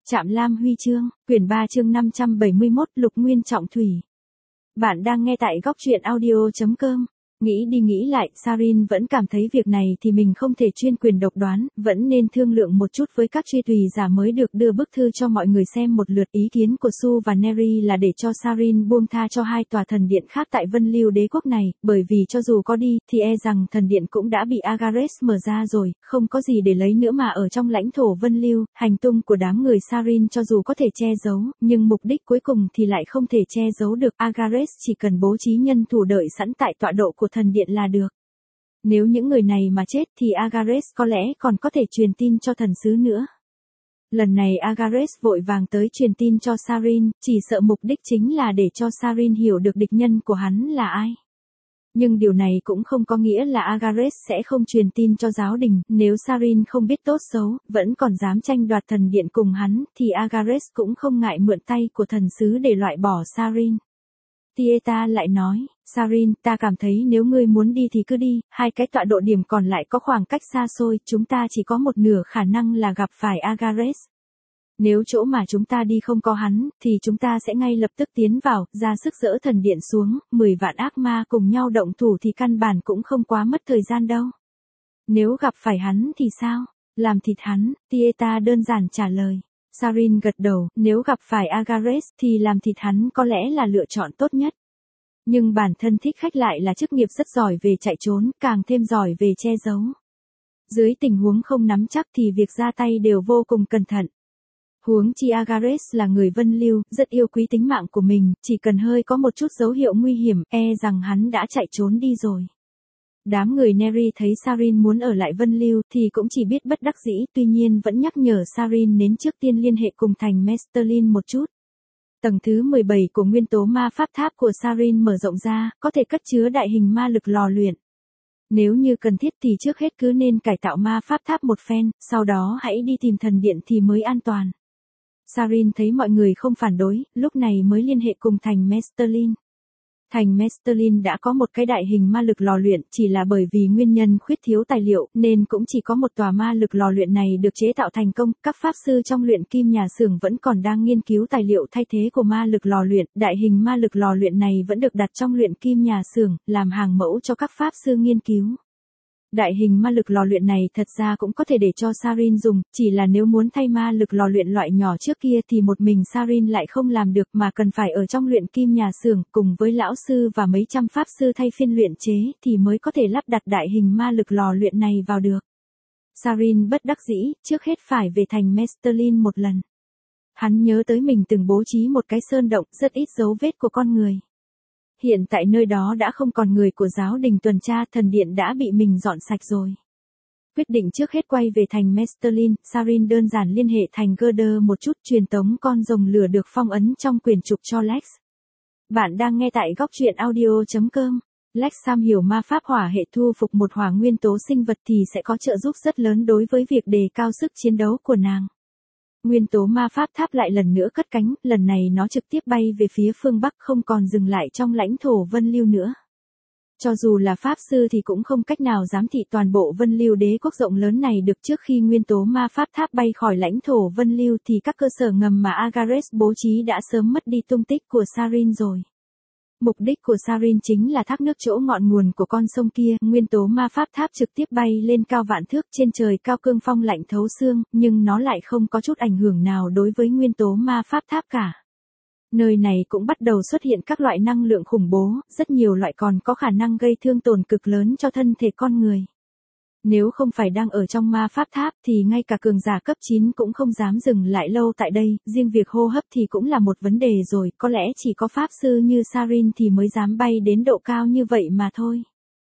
Trạm Lam Huy chương, quyển 3 chương 571 Lục Nguyên Trọng Thủy. Bạn đang nghe tại góc truyện audio.com. Nghĩ đi nghĩ lại, Sarin vẫn cảm thấy việc này thì mình không thể chuyên quyền độc đoán, vẫn nên thương lượng một chút với các truy tùy giả mới được đưa bức thư cho mọi người xem một lượt. Ý kiến của Su và Neri là để cho Sarin buông tha cho hai tòa thần điện khác tại Vân Lưu đế quốc này, bởi vì cho dù có đi, thì e rằng thần điện cũng đã bị Agares mở ra rồi, không có gì để lấy nữa mà ở trong lãnh thổ Vân Lưu, hành tung của đám người Sarin cho dù có thể che giấu, nhưng mục đích cuối cùng thì lại không thể che giấu được. Agares chỉ cần bố trí nhân thủ đợi sẵn tại tọa độ của thần điện là được. Nếu những người này mà chết thì Agares có lẽ còn có thể truyền tin cho thần sứ nữa. Lần này Agares vội vàng tới truyền tin cho Sarin, chỉ sợ mục đích chính là để cho Sarin hiểu được địch nhân của hắn là ai. Nhưng điều này cũng không có nghĩa là Agares sẽ không truyền tin cho giáo đình, nếu Sarin không biết tốt xấu, vẫn còn dám tranh đoạt thần điện cùng hắn, thì Agares cũng không ngại mượn tay của thần sứ để loại bỏ Sarin. Tieta lại nói, Sarin, ta cảm thấy nếu ngươi muốn đi thì cứ đi, hai cái tọa độ điểm còn lại có khoảng cách xa xôi, chúng ta chỉ có một nửa khả năng là gặp phải Agares. Nếu chỗ mà chúng ta đi không có hắn, thì chúng ta sẽ ngay lập tức tiến vào, ra sức dỡ thần điện xuống, 10 vạn ác ma cùng nhau động thủ thì căn bản cũng không quá mất thời gian đâu. Nếu gặp phải hắn thì sao? Làm thịt hắn, Tieta đơn giản trả lời. Sarin gật đầu, nếu gặp phải Agares thì làm thịt hắn có lẽ là lựa chọn tốt nhất. Nhưng bản thân thích khách lại là chức nghiệp rất giỏi về chạy trốn, càng thêm giỏi về che giấu. Dưới tình huống không nắm chắc thì việc ra tay đều vô cùng cẩn thận. Huống chi Agares là người Vân Lưu, rất yêu quý tính mạng của mình, chỉ cần hơi có một chút dấu hiệu nguy hiểm, e rằng hắn đã chạy trốn đi rồi. Đám người Neri thấy Sarin muốn ở lại Vân Lưu thì cũng chỉ biết bất đắc dĩ, tuy nhiên vẫn nhắc nhở Sarin nên trước tiên liên hệ cùng thành Mesterlin một chút. Tầng thứ 17 của nguyên tố ma pháp tháp của Sarin mở rộng ra, có thể cất chứa đại hình ma lực lò luyện. Nếu như cần thiết thì trước hết cứ nên cải tạo ma pháp tháp một phen, sau đó hãy đi tìm thần điện thì mới an toàn. Sarin thấy mọi người không phản đối, lúc này mới liên hệ cùng thành Mesterlin. Thành Mesterlin đã có một cái đại hình ma lực lò luyện, chỉ là bởi vì nguyên nhân khuyết thiếu tài liệu, nên cũng chỉ có một tòa ma lực lò luyện này được chế tạo thành công. Các pháp sư trong luyện kim nhà xưởng vẫn còn đang nghiên cứu tài liệu thay thế của ma lực lò luyện. Đại hình ma lực lò luyện này vẫn được đặt trong luyện kim nhà xưởng, làm hàng mẫu cho các pháp sư nghiên cứu. Đại hình ma lực lò luyện này thật ra cũng có thể để cho Sarin dùng, chỉ là nếu muốn thay ma lực lò luyện loại nhỏ trước kia thì một mình Sarin lại không làm được mà cần phải ở trong luyện kim nhà xưởng cùng với lão sư và mấy trăm pháp sư thay phiên luyện chế thì mới có thể lắp đặt đại hình ma lực lò luyện này vào được. Sarin bất đắc dĩ, trước hết phải về thành Mesterlin một lần. Hắn nhớ tới mình từng bố trí một cái sơn động rất ít dấu vết của con người. Hiện tại nơi đó đã không còn người của giáo đình tuần tra, thần điện đã bị mình dọn sạch rồi. Quyết định trước hết quay về thành Mesterlin, Sarin đơn giản liên hệ thành Gerder một chút, truyền tống con rồng lửa được phong ấn trong quyển trục cho Lex. Bạn đang nghe tại góc truyện audio.com. Lex am hiểu ma pháp hỏa hệ, thu phục một hỏa nguyên tố sinh vật thì sẽ có trợ giúp rất lớn đối với việc đề cao sức chiến đấu của nàng. Nguyên tố ma pháp tháp lại lần nữa cất cánh, lần này nó trực tiếp bay về phía phương Bắc, không còn dừng lại trong lãnh thổ Vân Lưu nữa. Cho dù là pháp sư thì cũng không cách nào giám thị toàn bộ Vân Lưu đế quốc rộng lớn này được. Trước khi nguyên tố ma pháp tháp bay khỏi lãnh thổ Vân Lưu thì các cơ sở ngầm mà Agares bố trí đã sớm mất đi tung tích của Sarin rồi. Mục đích của Sarin chính là thác nước chỗ ngọn nguồn của con sông kia. Nguyên tố ma pháp tháp trực tiếp bay lên cao vạn thước, trên trời cao cương phong lạnh thấu xương, nhưng nó lại không có chút ảnh hưởng nào đối với nguyên tố ma pháp tháp cả. Nơi này cũng bắt đầu xuất hiện các loại năng lượng khủng bố, rất nhiều loại còn có khả năng gây thương tổn cực lớn cho thân thể con người. Nếu không phải đang ở trong ma pháp tháp thì ngay cả cường giả cấp 9 cũng không dám dừng lại lâu tại đây, riêng việc hô hấp thì cũng là một vấn đề rồi, có lẽ chỉ có pháp sư như Sarin thì mới dám bay đến độ cao như vậy mà thôi.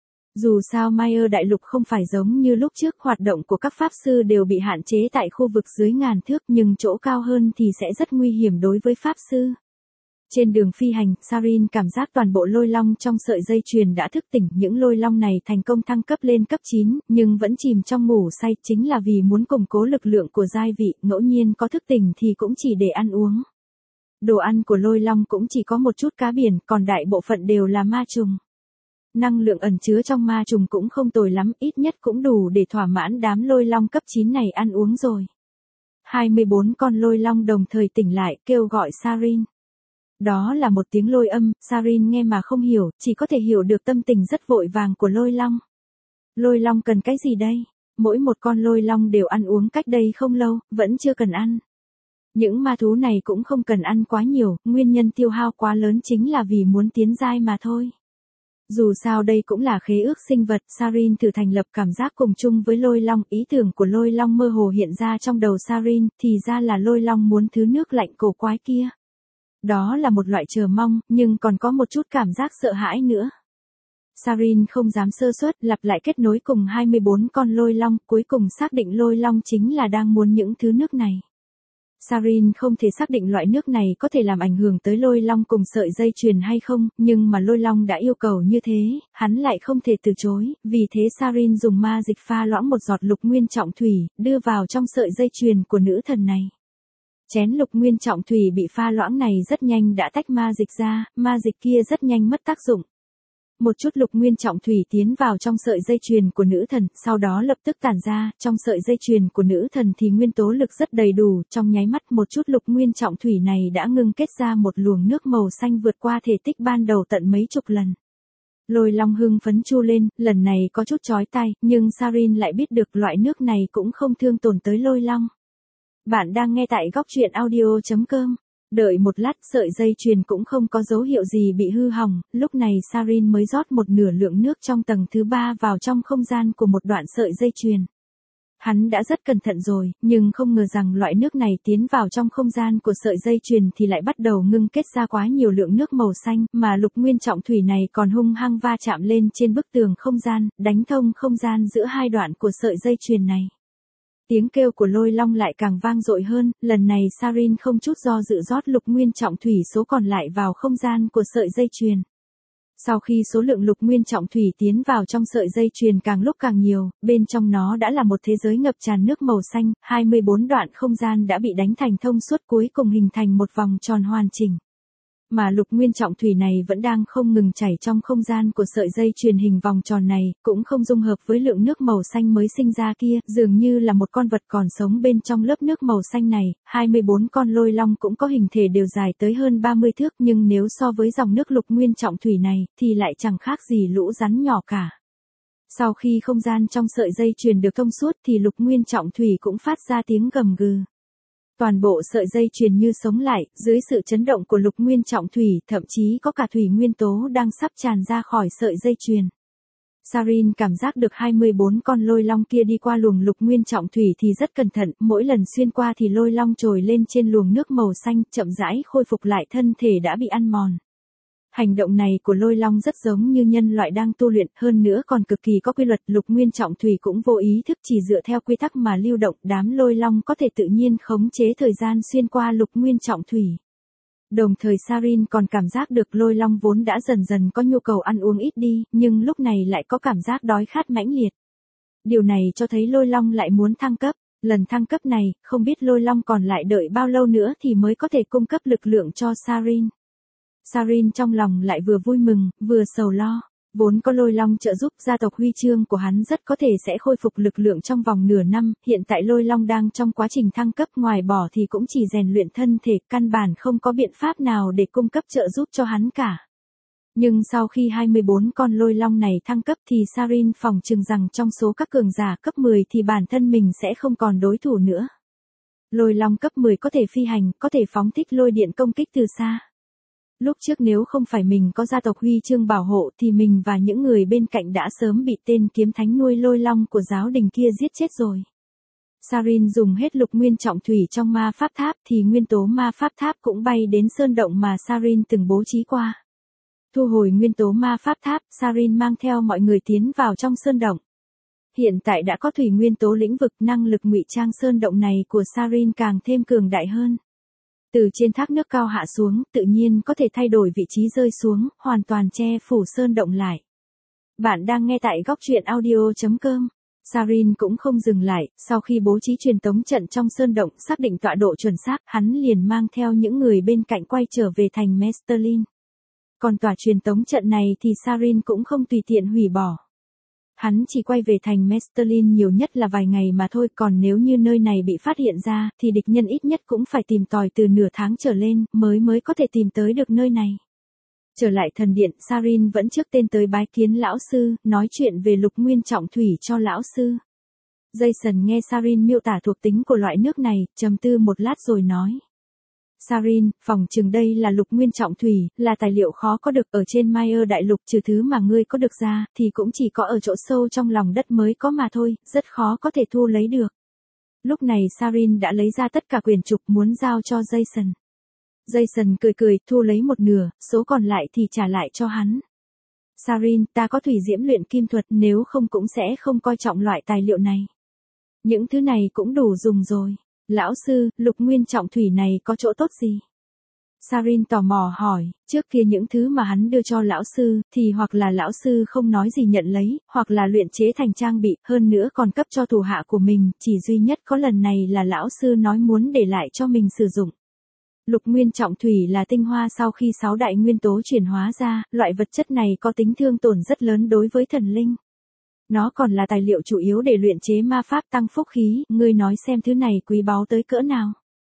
Dù sao Mayer đại lục không phải giống như lúc trước, hoạt động của các pháp sư đều bị hạn chế tại khu vực dưới ngàn thước, nhưng chỗ cao hơn thì sẽ rất nguy hiểm đối với pháp sư. Trên đường phi hành, Sarin cảm giác toàn bộ lôi long trong sợi dây chuyền đã thức tỉnh. Những lôi long này thành công thăng cấp lên cấp 9, nhưng vẫn chìm trong ngủ say, chính là vì muốn củng cố lực lượng của giai vị, ngẫu nhiên có thức tỉnh thì cũng chỉ để ăn uống. Đồ ăn của lôi long cũng chỉ có một chút cá biển, còn đại bộ phận đều là ma trùng. Năng lượng ẩn chứa trong ma trùng cũng không tồi lắm, ít nhất cũng đủ để thỏa mãn đám lôi long cấp 9 này ăn uống rồi. 24 con lôi long đồng thời tỉnh lại, kêu gọi Sarin. Đó là một tiếng lôi âm, Sarin nghe mà không hiểu, chỉ có thể hiểu được tâm tình rất vội vàng của lôi long. Lôi long cần cái gì đây? Mỗi một con lôi long đều ăn uống cách đây không lâu, vẫn chưa cần ăn. Những ma thú này cũng không cần ăn quá nhiều, nguyên nhân tiêu hao quá lớn chính là vì muốn tiến giai mà thôi. Dù sao đây cũng là khế ước sinh vật, Sarin thử thành lập cảm giác cùng chung với lôi long, ý tưởng của lôi long mơ hồ hiện ra trong đầu Sarin, thì ra là lôi long muốn thứ nước lạnh cổ quái kia. Đó là một loại chờ mong, nhưng còn có một chút cảm giác sợ hãi nữa. Sarin không dám sơ suất, lặp lại kết nối cùng 24 con lôi long, cuối cùng xác định lôi long chính là đang muốn những thứ nước này. Sarin không thể xác định loại nước này có thể làm ảnh hưởng tới lôi long cùng sợi dây chuyền hay không, nhưng mà lôi long đã yêu cầu như thế, hắn lại không thể từ chối, vì thế Sarin dùng ma dịch pha loãng một giọt lục nguyên trọng thủy, đưa vào trong sợi dây chuyền của nữ thần này. Chén lục nguyên trọng thủy bị pha loãng này rất nhanh đã tách ma dịch ra, ma dịch kia rất nhanh mất tác dụng. Một chút lục nguyên trọng thủy tiến vào trong sợi dây chuyền của nữ thần, sau đó lập tức tản ra, trong sợi dây chuyền của nữ thần thì nguyên tố lực rất đầy đủ, trong nháy mắt một chút lục nguyên trọng thủy này đã ngưng kết ra một luồng nước màu xanh vượt qua thể tích ban đầu tận mấy chục lần. Lôi long hưng phấn chu lên, lần này có chút chói tai, nhưng Sarin lại biết được loại nước này cũng không thương tổn tới lôi long. Bạn đang nghe tại góc truyện audio.com. Đợi một lát, sợi dây chuyền cũng không có dấu hiệu gì bị hư hỏng, lúc này Sarin mới rót một nửa lượng nước trong tầng thứ 3 vào trong không gian của một đoạn sợi dây chuyền. Hắn đã rất cẩn thận rồi, nhưng không ngờ rằng loại nước này tiến vào trong không gian của sợi dây chuyền thì lại bắt đầu ngưng kết ra quá nhiều lượng nước màu xanh, mà lục nguyên trọng thủy này còn hung hăng va chạm lên trên bức tường không gian, đánh thông không gian giữa hai đoạn của sợi dây chuyền này. Tiếng kêu của lôi long lại càng vang dội hơn, lần này Sarin không chút do dự rót lục nguyên trọng thủy số còn lại vào không gian của sợi dây chuyền. Sau khi số lượng lục nguyên trọng thủy tiến vào trong sợi dây chuyền càng lúc càng nhiều, bên trong nó đã là một thế giới ngập tràn nước màu xanh, 24 đoạn không gian đã bị đánh thành thông suốt cuối cùng hình thành một vòng tròn hoàn chỉnh. Mà lục nguyên trọng thủy này vẫn đang không ngừng chảy trong không gian của sợi dây chuyền hình vòng tròn này, cũng không dung hợp với lượng nước màu xanh mới sinh ra kia, dường như là một con vật còn sống bên trong lớp nước màu xanh này. 24 con lôi long cũng có hình thể đều dài tới hơn 30 thước, nhưng nếu so với dòng nước lục nguyên trọng thủy này, thì lại chẳng khác gì lũ rắn nhỏ cả. Sau khi không gian trong sợi dây chuyền được thông suốt thì lục nguyên trọng thủy cũng phát ra tiếng gầm gừ. Toàn bộ sợi dây chuyền như sống lại, dưới sự chấn động của lục nguyên trọng thủy, thậm chí có cả thủy nguyên tố đang sắp tràn ra khỏi sợi dây chuyền. Sarin cảm giác được 24 con lôi long kia đi qua luồng lục nguyên trọng thủy thì rất cẩn thận, mỗi lần xuyên qua thì lôi long trồi lên trên luồng nước màu xanh, chậm rãi khôi phục lại thân thể đã bị ăn mòn. Hành động này của lôi long rất giống như nhân loại đang tu luyện, hơn nữa còn cực kỳ có quy luật, lục nguyên trọng thủy cũng vô ý thức chỉ dựa theo quy tắc mà lưu động, đám lôi long có thể tự nhiên khống chế thời gian xuyên qua lục nguyên trọng thủy. Đồng thời Sarin còn cảm giác được lôi long vốn đã dần dần có nhu cầu ăn uống ít đi, nhưng lúc này lại có cảm giác đói khát mãnh liệt. Điều này cho thấy lôi long lại muốn thăng cấp, lần thăng cấp này, không biết lôi long còn lại đợi bao lâu nữa thì mới có thể cung cấp lực lượng cho Sarin. Sarin trong lòng lại vừa vui mừng, vừa sầu lo. Vốn có lôi long trợ giúp, gia tộc huy chương của hắn rất có thể sẽ khôi phục lực lượng trong vòng nửa năm, hiện tại lôi long đang trong quá trình thăng cấp, ngoài bỏ thì cũng chỉ rèn luyện thân thể, căn bản không có biện pháp nào để cung cấp trợ giúp cho hắn cả. Nhưng sau khi 24 con lôi long này thăng cấp thì Sarin phỏng chừng rằng trong số các cường giả cấp 10 thì bản thân mình sẽ không còn đối thủ nữa. Lôi long cấp 10 có thể phi hành, có thể phóng thích lôi điện công kích từ xa. Lúc trước nếu không phải mình có gia tộc huy chương bảo hộ thì mình và những người bên cạnh đã sớm bị tên kiếm thánh nuôi lôi long của giáo đình kia giết chết rồi. Sarin dùng hết lục nguyên trọng thủy trong ma pháp tháp thì nguyên tố ma pháp tháp cũng bay đến sơn động mà Sarin từng bố trí qua. Thu hồi nguyên tố ma pháp tháp, Sarin mang theo mọi người tiến vào trong sơn động. Hiện tại đã có thủy nguyên tố lĩnh vực, năng lực ngụy trang sơn động này của Sarin càng thêm cường đại hơn. Từ trên thác nước cao hạ xuống, tự nhiên có thể thay đổi vị trí rơi xuống, hoàn toàn che phủ sơn động lại. Bạn đang nghe tại góc truyện audio.com. Sarin cũng không dừng lại, sau khi bố trí truyền tống trận trong sơn động, xác định tọa độ chuẩn xác, hắn liền mang theo những người bên cạnh quay trở về thành Mesterlin. Còn tòa truyền tống trận này thì Sarin cũng không tùy tiện hủy bỏ. Hắn chỉ quay về thành Mestelin nhiều nhất là vài ngày mà thôi, còn nếu như nơi này bị phát hiện ra, thì địch nhân ít nhất cũng phải tìm tòi từ nửa tháng trở lên, mới có thể tìm tới được nơi này. Trở lại thần điện, Sarin vẫn trước tên tới bái kiến lão sư, nói chuyện về lục nguyên trọng thủy cho lão sư. Jason nghe Sarin miêu tả thuộc tính của loại nước này, trầm tư một lát rồi nói. Sarin, phòng chừng đây là lục nguyên trọng thủy, là tài liệu khó có được ở trên Mayer đại lục, trừ thứ mà ngươi có được ra, thì cũng chỉ có ở chỗ sâu trong lòng đất mới có mà thôi, rất khó có thể thu lấy được. Lúc này Sarin đã lấy ra tất cả quyển trục muốn giao cho Jason. Jason cười thu lấy một nửa, số còn lại thì trả lại cho hắn. Sarin, ta có thủy diễm luyện kim thuật, nếu không cũng sẽ không coi trọng loại tài liệu này. Những thứ này cũng đủ dùng rồi. Lão sư, lục nguyên trọng thủy này có chỗ tốt gì? Sarin tò mò hỏi, trước kia những thứ mà hắn đưa cho lão sư, thì hoặc là lão sư không nói gì nhận lấy, hoặc là luyện chế thành trang bị, hơn nữa còn cấp cho thủ hạ của mình, chỉ duy nhất có lần này là lão sư nói muốn để lại cho mình sử dụng. Lục nguyên trọng thủy là tinh hoa sau khi 6 đại nguyên tố chuyển hóa ra, loại vật chất này có tính thương tổn rất lớn đối với thần linh. Nó còn là tài liệu chủ yếu để luyện chế ma pháp tăng phúc khí, ngươi nói xem thứ này quý báu tới cỡ nào.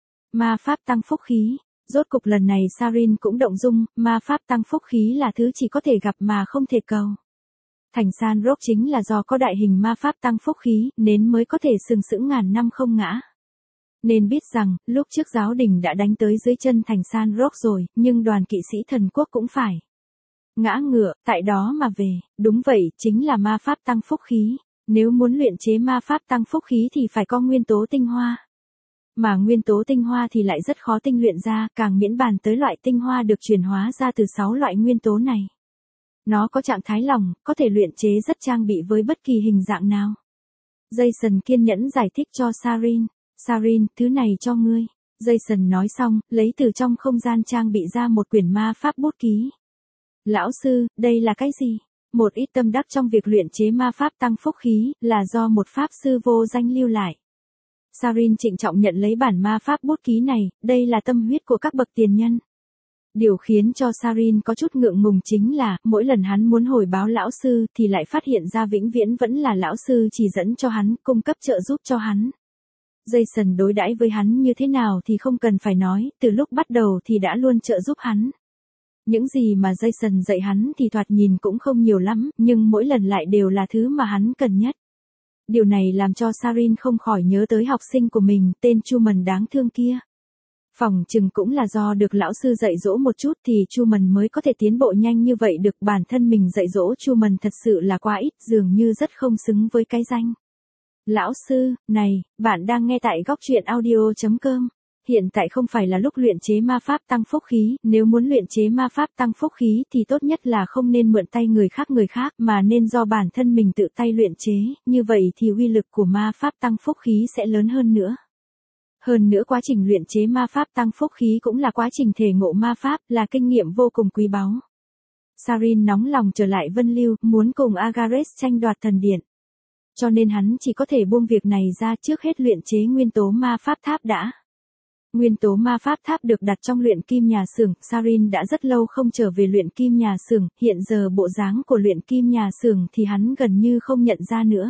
Ma pháp tăng phúc khí, rốt cục lần này Sarin cũng động dung, ma pháp tăng phúc khí là thứ chỉ có thể gặp mà không thể cầu. Thành San Rock chính là do có đại hình ma pháp tăng phúc khí, nên mới có thể sừng sững ngàn năm không ngã. Nên biết rằng, lúc trước giáo đình đã đánh tới dưới chân thành San Rock rồi, nhưng đoàn kỵ sĩ thần quốc cũng phải ngã ngựa, tại đó mà về, đúng vậy, chính là ma pháp tăng phúc khí. Nếu muốn luyện chế ma pháp tăng phúc khí thì phải có nguyên tố tinh hoa. Mà nguyên tố tinh hoa thì lại rất khó tinh luyện ra, càng miễn bàn tới loại tinh hoa được chuyển hóa ra từ 6 loại nguyên tố này. Nó có trạng thái lỏng, có thể luyện chế rất trang bị với bất kỳ hình dạng nào. Jason kiên nhẫn giải thích cho Sarin. Sarin, thứ này cho ngươi. Jason nói xong, lấy từ trong không gian trang bị ra một quyển ma pháp bút ký. Lão sư, đây là cái gì? Một ít tâm đắc trong việc luyện chế ma pháp tăng phúc khí, là do một pháp sư vô danh lưu lại. Sarin trịnh trọng nhận lấy bản ma pháp bút ký này, đây là tâm huyết của các bậc tiền nhân. Điều khiến cho Sarin có chút ngượng ngùng chính là, mỗi lần hắn muốn hồi báo lão sư thì lại phát hiện ra vĩnh viễn vẫn là lão sư chỉ dẫn cho hắn, cung cấp trợ giúp cho hắn. Jason đối đãi với hắn như thế nào thì không cần phải nói, từ lúc bắt đầu thì đã luôn trợ giúp hắn. Những gì mà Jason dạy hắn thì thoạt nhìn cũng không nhiều lắm, nhưng mỗi lần lại đều là thứ mà hắn cần nhất. Điều này làm cho Sarin không khỏi nhớ tới học sinh của mình, tên Truman đáng thương kia. Phỏng chừng cũng là do được lão sư dạy dỗ một chút thì Truman mới có thể tiến bộ nhanh như vậy được, bản thân mình dạy dỗ Truman thật sự là quá ít, dường như rất không xứng với cái danh. Lão sư, này, bạn đang nghe tại góc truyện audio.com. Hiện tại không phải là lúc luyện chế ma pháp tăng phúc khí, nếu muốn luyện chế ma pháp tăng phúc khí thì tốt nhất là không nên mượn tay người khác mà nên do bản thân mình tự tay luyện chế, như vậy thì uy lực của ma pháp tăng phúc khí sẽ lớn hơn nữa. Hơn nữa quá trình luyện chế ma pháp tăng phúc khí cũng là quá trình thể ngộ ma pháp, là kinh nghiệm vô cùng quý báu. Sarin nóng lòng trở lại Vân Lưu, muốn cùng Agares tranh đoạt thần điện. Cho nên hắn chỉ có thể buông việc này ra, trước hết luyện chế nguyên tố ma pháp tháp đã. Nguyên tố ma pháp tháp được đặt trong luyện kim nhà xưởng, Sarin đã rất lâu không trở về luyện kim nhà xưởng, hiện giờ bộ dáng của luyện kim nhà xưởng thì hắn gần như không nhận ra nữa.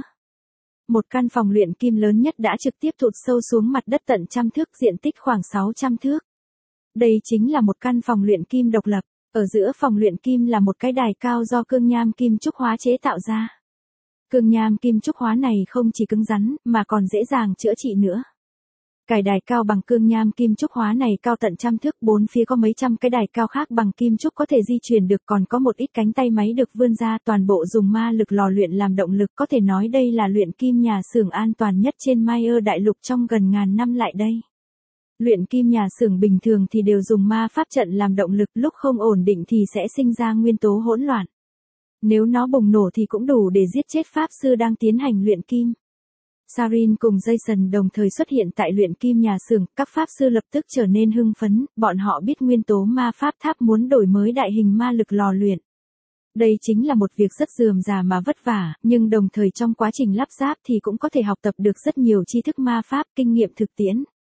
Một căn phòng luyện kim lớn nhất đã trực tiếp thụt sâu xuống mặt đất tận 100 thước, diện tích khoảng 600 thước. Đây chính là một căn phòng luyện kim độc lập, ở giữa phòng luyện kim là một cái đài cao do cương nham kim trúc hóa chế tạo ra. Cương nham kim trúc hóa này không chỉ cứng rắn, mà còn dễ dàng chữa trị nữa. Cái đài cao bằng cương nham kim trúc hóa này cao tận 100 thước, bốn phía có mấy trăm cái đài cao khác bằng kim trúc có thể di chuyển được, còn có một ít cánh tay máy được vươn ra, toàn bộ dùng ma lực lò luyện làm động lực, có thể nói đây là luyện kim nhà xưởng an toàn nhất trên Mayer đại lục trong gần ngàn năm lại đây. Luyện kim nhà xưởng bình thường thì đều dùng ma pháp trận làm động lực, lúc không ổn định thì sẽ sinh ra nguyên tố hỗn loạn. Nếu nó bùng nổ thì cũng đủ để giết chết pháp sư đang tiến hành luyện kim. Sarin cùng Jason đồng thời xuất hiện tại luyện kim nhà xưởng, các pháp sư lập tức trở nên hưng phấn, bọn họ biết nguyên tố ma pháp tháp muốn đổi mới đại hình ma lực lò luyện. Đây chính là một việc rất rườm rà mà vất vả, nhưng đồng thời trong quá trình lắp ráp thì cũng có thể học tập được rất nhiều tri thức ma pháp, kinh nghiệm thực tiễn.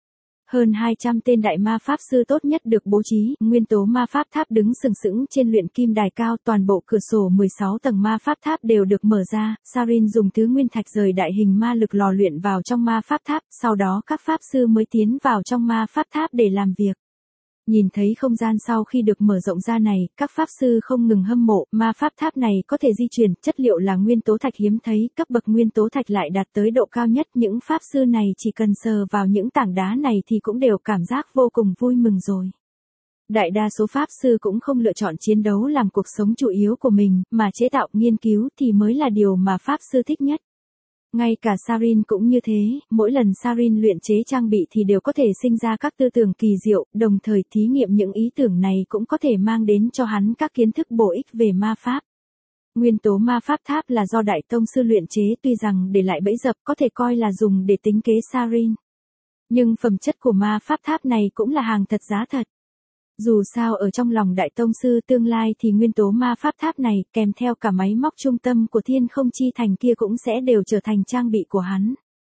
Hơn 200 tên đại ma pháp sư tốt nhất được bố trí, nguyên tố ma pháp tháp đứng sừng sững trên luyện kim đài cao, toàn bộ cửa sổ 16 tầng ma pháp tháp đều được mở ra, Sarin dùng thứ nguyên thạch rời đại hình ma lực lò luyện vào trong ma pháp tháp, sau đó các pháp sư mới tiến vào trong ma pháp tháp để làm việc. Nhìn thấy không gian sau khi được mở rộng ra này, các pháp sư không ngừng hâm mộ, ma pháp tháp này có thể di chuyển, chất liệu là nguyên tố thạch hiếm thấy, cấp bậc nguyên tố thạch lại đạt tới độ cao nhất, những pháp sư này chỉ cần sờ vào những tảng đá này thì cũng đều cảm giác vô cùng vui mừng rồi. Đại đa số pháp sư cũng không lựa chọn chiến đấu làm cuộc sống chủ yếu của mình, mà chế tạo, nghiên cứu thì mới là điều mà pháp sư thích nhất. Ngay cả Sarin cũng như thế, mỗi lần Sarin luyện chế trang bị thì đều có thể sinh ra các tư tưởng kỳ diệu, đồng thời thí nghiệm những ý tưởng này cũng có thể mang đến cho hắn các kiến thức bổ ích về ma pháp. Nguyên tố ma pháp tháp là do đại tông sư luyện chế, tuy rằng để lại bẫy dập có thể coi là dùng để tính kế Sarin. Nhưng phẩm chất của ma pháp tháp này cũng là hàng thật giá thật. Dù sao ở trong lòng đại tông sư tương lai thì nguyên tố ma pháp tháp này kèm theo cả máy móc trung tâm của thiên không chi thành kia cũng sẽ đều trở thành trang bị của hắn.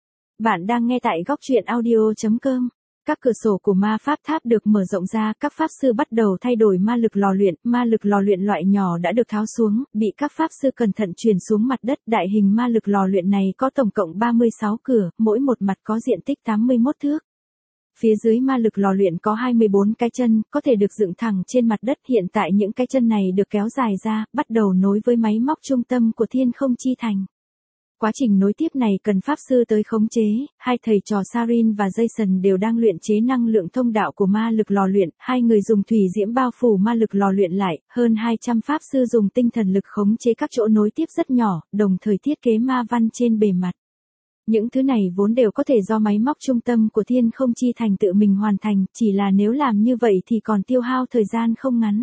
Bạn đang nghe tại góc truyện audio.com. Các cửa sổ của ma pháp tháp được mở rộng ra, các pháp sư bắt đầu thay đổi ma lực lò luyện loại nhỏ đã được tháo xuống, bị các pháp sư cẩn thận chuyển xuống mặt đất. Đại hình ma lực lò luyện này có tổng cộng 36 cửa, mỗi một mặt có diện tích 81 thước. Phía dưới ma lực lò luyện có 24 cái chân, có thể được dựng thẳng trên mặt đất. Hiện tại những cái chân này được kéo dài ra, bắt đầu nối với máy móc trung tâm của thiên không chi thành. Quá trình nối tiếp này cần pháp sư tới khống chế, hai thầy trò Sarin và Jason đều đang luyện chế năng lượng thông đạo của ma lực lò luyện, hai người dùng thủy diễm bao phủ ma lực lò luyện lại, hơn 200 pháp sư dùng tinh thần lực khống chế các chỗ nối tiếp rất nhỏ, đồng thời thiết kế ma văn trên bề mặt. Những thứ này vốn đều có thể do máy móc trung tâm của thiên không chi thành tự mình hoàn thành, chỉ là nếu làm như vậy thì còn tiêu hao thời gian không ngắn.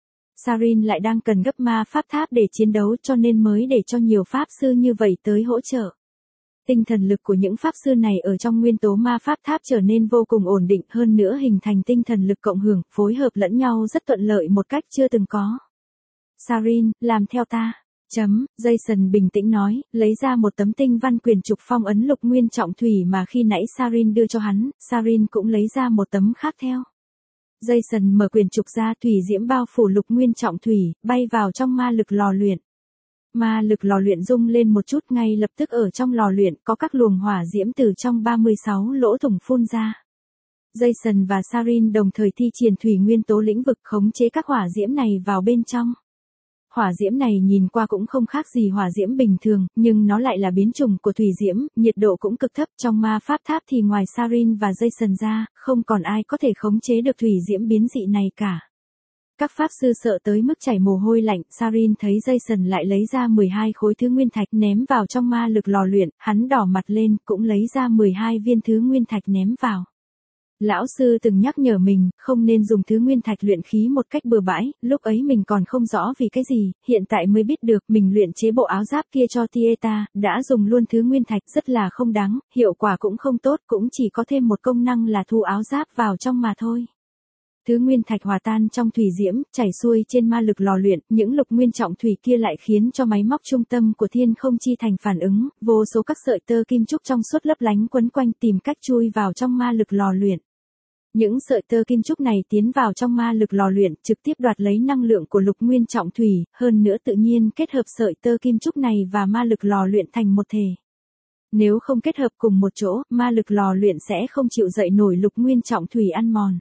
Sarin lại đang cần gấp ma pháp tháp để chiến đấu cho nên mới để cho nhiều pháp sư như vậy tới hỗ trợ. Tinh thần lực của những pháp sư này ở trong nguyên tố ma pháp tháp trở nên vô cùng ổn định, hơn nữa hình thành tinh thần lực cộng hưởng, phối hợp lẫn nhau rất thuận lợi một cách chưa từng có. Sarin, làm theo ta. Jason bình tĩnh nói, lấy ra một tấm tinh văn quyền trục phong ấn lục nguyên trọng thủy mà khi nãy Sarin đưa cho hắn, Sarin cũng lấy ra một tấm khác theo. Jason mở quyền trục ra, thủy diễm bao phủ lục nguyên trọng thủy, bay vào trong ma lực lò luyện. Ma lực lò luyện rung lên một chút, ngay lập tức ở trong lò luyện có các luồng hỏa diễm từ trong 36 lỗ thủng phun ra. Jason và Sarin đồng thời thi triển thủy nguyên tố lĩnh vực khống chế các hỏa diễm này vào bên trong. Hỏa diễm này nhìn qua cũng không khác gì hỏa diễm bình thường, nhưng nó lại là biến chủng của thủy diễm, nhiệt độ cũng cực thấp. Trong ma pháp tháp thì ngoài Sarin và Jason ra, không còn ai có thể khống chế được thủy diễm biến dị này cả. Các pháp sư sợ tới mức chảy mồ hôi lạnh, Sarin thấy Jason lại lấy ra 12 khối thứ nguyên thạch ném vào trong ma lực lò luyện, hắn đỏ mặt lên, cũng lấy ra 12 viên thứ nguyên thạch ném vào. Lão sư từng nhắc nhở mình, không nên dùng thứ nguyên thạch luyện khí một cách bừa bãi, lúc ấy mình còn không rõ vì cái gì, hiện tại mới biết được mình luyện chế bộ áo giáp kia cho Tieta, đã dùng luôn thứ nguyên thạch rất là không đáng, hiệu quả cũng không tốt, cũng chỉ có thêm một công năng là thu áo giáp vào trong mà thôi. Thứ nguyên thạch hòa tan trong thủy diễm, chảy xuôi trên ma lực lò luyện, những lục nguyên trọng thủy kia lại khiến cho máy móc trung tâm của thiên không chi thành phản ứng, vô số các sợi tơ kim trúc trong suốt lấp lánh quấn quanh tìm cách chui vào trong ma lực lò luyện. Những sợi tơ kim trúc này tiến vào trong ma lực lò luyện, trực tiếp đoạt lấy năng lượng của lục nguyên trọng thủy, hơn nữa tự nhiên kết hợp sợi tơ kim trúc này và ma lực lò luyện thành một thể. Nếu không kết hợp cùng một chỗ, ma lực lò luyện sẽ không chịu dậy nổi lục nguyên trọng thủy ăn mòn.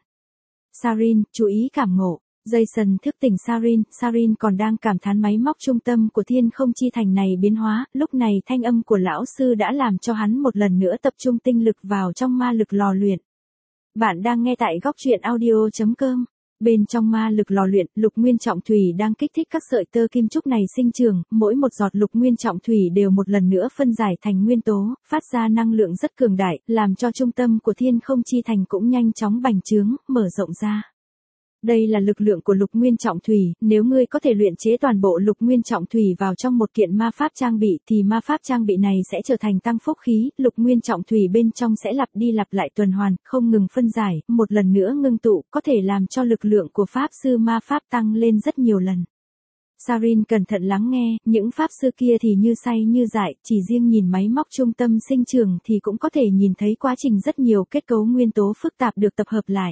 Sarin, chú ý cảm ngộ. Jason thức tỉnh Sarin còn đang cảm thán máy móc trung tâm của thiên không chi thành này biến hóa, lúc này thanh âm của lão sư đã làm cho hắn một lần nữa tập trung tinh lực vào trong ma lực lò luyện. Bạn đang nghe tại góc truyện audio.com. Bên trong ma lực lò luyện, lục nguyên trọng thủy đang kích thích các sợi tơ kim trúc này sinh trưởng, mỗi một giọt lục nguyên trọng thủy đều một lần nữa phân giải thành nguyên tố, phát ra năng lượng rất cường đại, làm cho trung tâm của thiên không chi thành cũng nhanh chóng bành trướng, mở rộng ra. Đây là lực lượng của lục nguyên trọng thủy, nếu ngươi có thể luyện chế toàn bộ lục nguyên trọng thủy vào trong một kiện ma pháp trang bị thì ma pháp trang bị này sẽ trở thành tăng phúc khí, lục nguyên trọng thủy bên trong sẽ lặp đi lặp lại tuần hoàn, không ngừng phân giải, một lần nữa ngưng tụ, có thể làm cho lực lượng của pháp sư ma pháp tăng lên rất nhiều lần. Sarin cẩn thận lắng nghe, những pháp sư kia thì như say như dại, chỉ riêng nhìn máy móc trung tâm sinh trường thì cũng có thể nhìn thấy quá trình rất nhiều kết cấu nguyên tố phức tạp được tập hợp lại.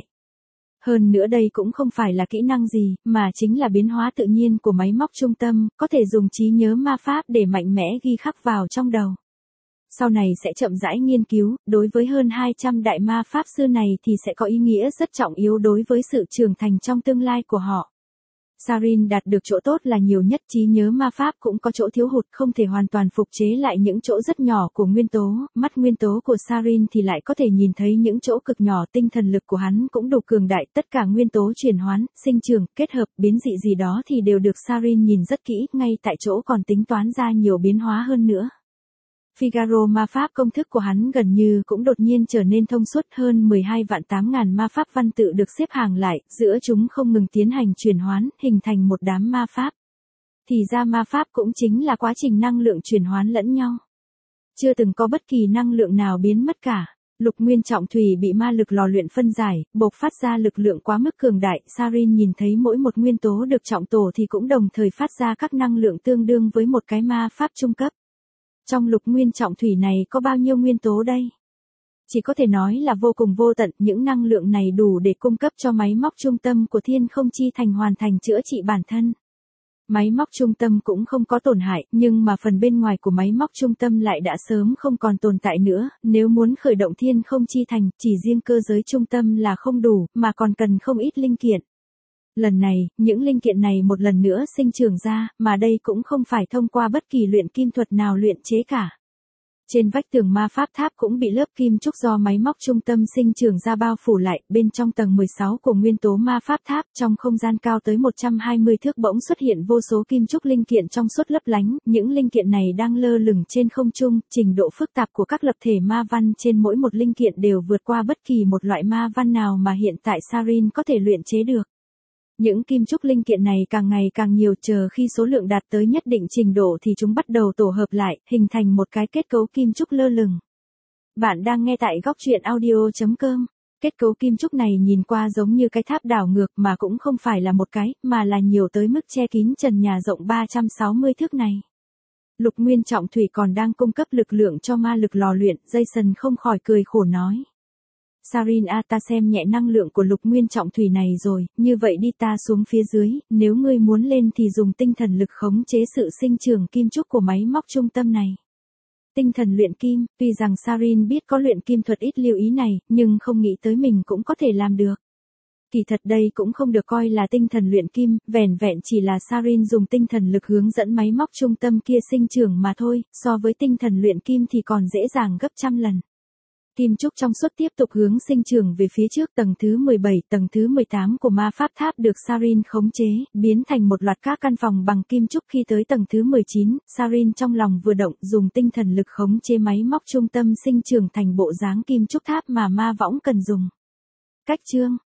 Hơn nữa đây cũng không phải là kỹ năng gì, mà chính là biến hóa tự nhiên của máy móc trung tâm, có thể dùng trí nhớ ma pháp để mạnh mẽ ghi khắc vào trong đầu. Sau này sẽ chậm rãi nghiên cứu, đối với hơn 200 đại ma pháp sư này thì sẽ có ý nghĩa rất trọng yếu đối với sự trưởng thành trong tương lai của họ. Sarin đạt được chỗ tốt là nhiều nhất, trí nhớ ma pháp cũng có chỗ thiếu hụt, không thể hoàn toàn phục chế lại những chỗ rất nhỏ của nguyên tố, mắt nguyên tố của Sarin thì lại có thể nhìn thấy những chỗ cực nhỏ, tinh thần lực của hắn cũng đủ cường đại, tất cả nguyên tố chuyển hoán, sinh trưởng, kết hợp, biến dị gì đó thì đều được Sarin nhìn rất kỹ, ngay tại chỗ còn tính toán ra nhiều biến hóa hơn nữa. Figaro ma pháp công thức của hắn gần như cũng đột nhiên trở nên thông suốt, hơn 12.800 ma pháp văn tự được xếp hàng lại, giữa chúng không ngừng tiến hành chuyển hoán, hình thành một đám ma pháp. Thì ra ma pháp cũng chính là quá trình năng lượng chuyển hoán lẫn nhau. Chưa từng có bất kỳ năng lượng nào biến mất cả. Lục nguyên trọng thủy bị ma lực lò luyện phân giải, bộc phát ra lực lượng quá mức cường đại, Sarin nhìn thấy mỗi một nguyên tố được trọng tổ thì cũng đồng thời phát ra các năng lượng tương đương với một cái ma pháp trung cấp. Trong lục nguyên trọng thủy này có bao nhiêu nguyên tố đây? Chỉ có thể nói là vô cùng vô tận, những năng lượng này đủ để cung cấp cho máy móc trung tâm của Thiên Không Chi Thành hoàn thành chữa trị bản thân. Máy móc trung tâm cũng không có tổn hại, nhưng mà phần bên ngoài của máy móc trung tâm lại đã sớm không còn tồn tại nữa, nếu muốn khởi động Thiên Không Chi Thành, chỉ riêng cơ giới trung tâm là không đủ, mà còn cần không ít linh kiện. Lần này, những linh kiện này một lần nữa sinh trưởng ra, mà đây cũng không phải thông qua bất kỳ luyện kim thuật nào luyện chế cả. Trên vách tường ma pháp tháp cũng bị lớp kim trúc do máy móc trung tâm sinh trưởng ra bao phủ lại, bên trong tầng 16 của nguyên tố ma pháp tháp, trong không gian cao tới 120 thước bỗng xuất hiện vô số kim trúc linh kiện trong suốt lấp lánh, những linh kiện này đang lơ lửng trên không trung, trình độ phức tạp của các lập thể ma văn trên mỗi một linh kiện đều vượt qua bất kỳ một loại ma văn nào mà hiện tại Sarin có thể luyện chế được. Những kim trúc linh kiện này càng ngày càng nhiều, chờ khi số lượng đạt tới nhất định trình độ thì chúng bắt đầu tổ hợp lại, hình thành một cái kết cấu kim trúc lơ lửng. Bạn đang nghe tại góc truyện audio.com. Kết cấu kim trúc này nhìn qua giống như cái tháp đảo ngược mà cũng không phải là một cái, mà là nhiều tới mức che kín trần nhà rộng 360 thước này. Lục nguyên trọng thủy còn đang cung cấp lực lượng cho ma lực lò luyện, Jason không khỏi cười khổ nói. Sarin ta xem nhẹ năng lượng của lục nguyên trọng thủy này rồi, như vậy đi ta xuống phía dưới, nếu ngươi muốn lên thì dùng tinh thần lực khống chế sự sinh trưởng kim trúc của máy móc trung tâm này. Tinh thần luyện kim, tuy rằng Sarin biết có luyện kim thuật ít lưu ý này, nhưng không nghĩ tới mình cũng có thể làm được. Kỳ thật đây cũng không được coi là tinh thần luyện kim, vẻn vẹn chỉ là Sarin dùng tinh thần lực hướng dẫn máy móc trung tâm kia sinh trưởng mà thôi, so với tinh thần luyện kim thì còn dễ dàng gấp trăm lần. Kim trúc trong suốt tiếp tục hướng sinh trưởng về phía trước, tầng thứ 17, tầng thứ 18 của ma pháp tháp được Sarin khống chế, biến thành một loạt các căn phòng bằng kim trúc. Khi tới tầng thứ 19, Sarin trong lòng vừa động, dùng tinh thần lực khống chế máy móc trung tâm sinh trưởng thành bộ dáng kim trúc tháp mà ma võng cần dùng. Cách chương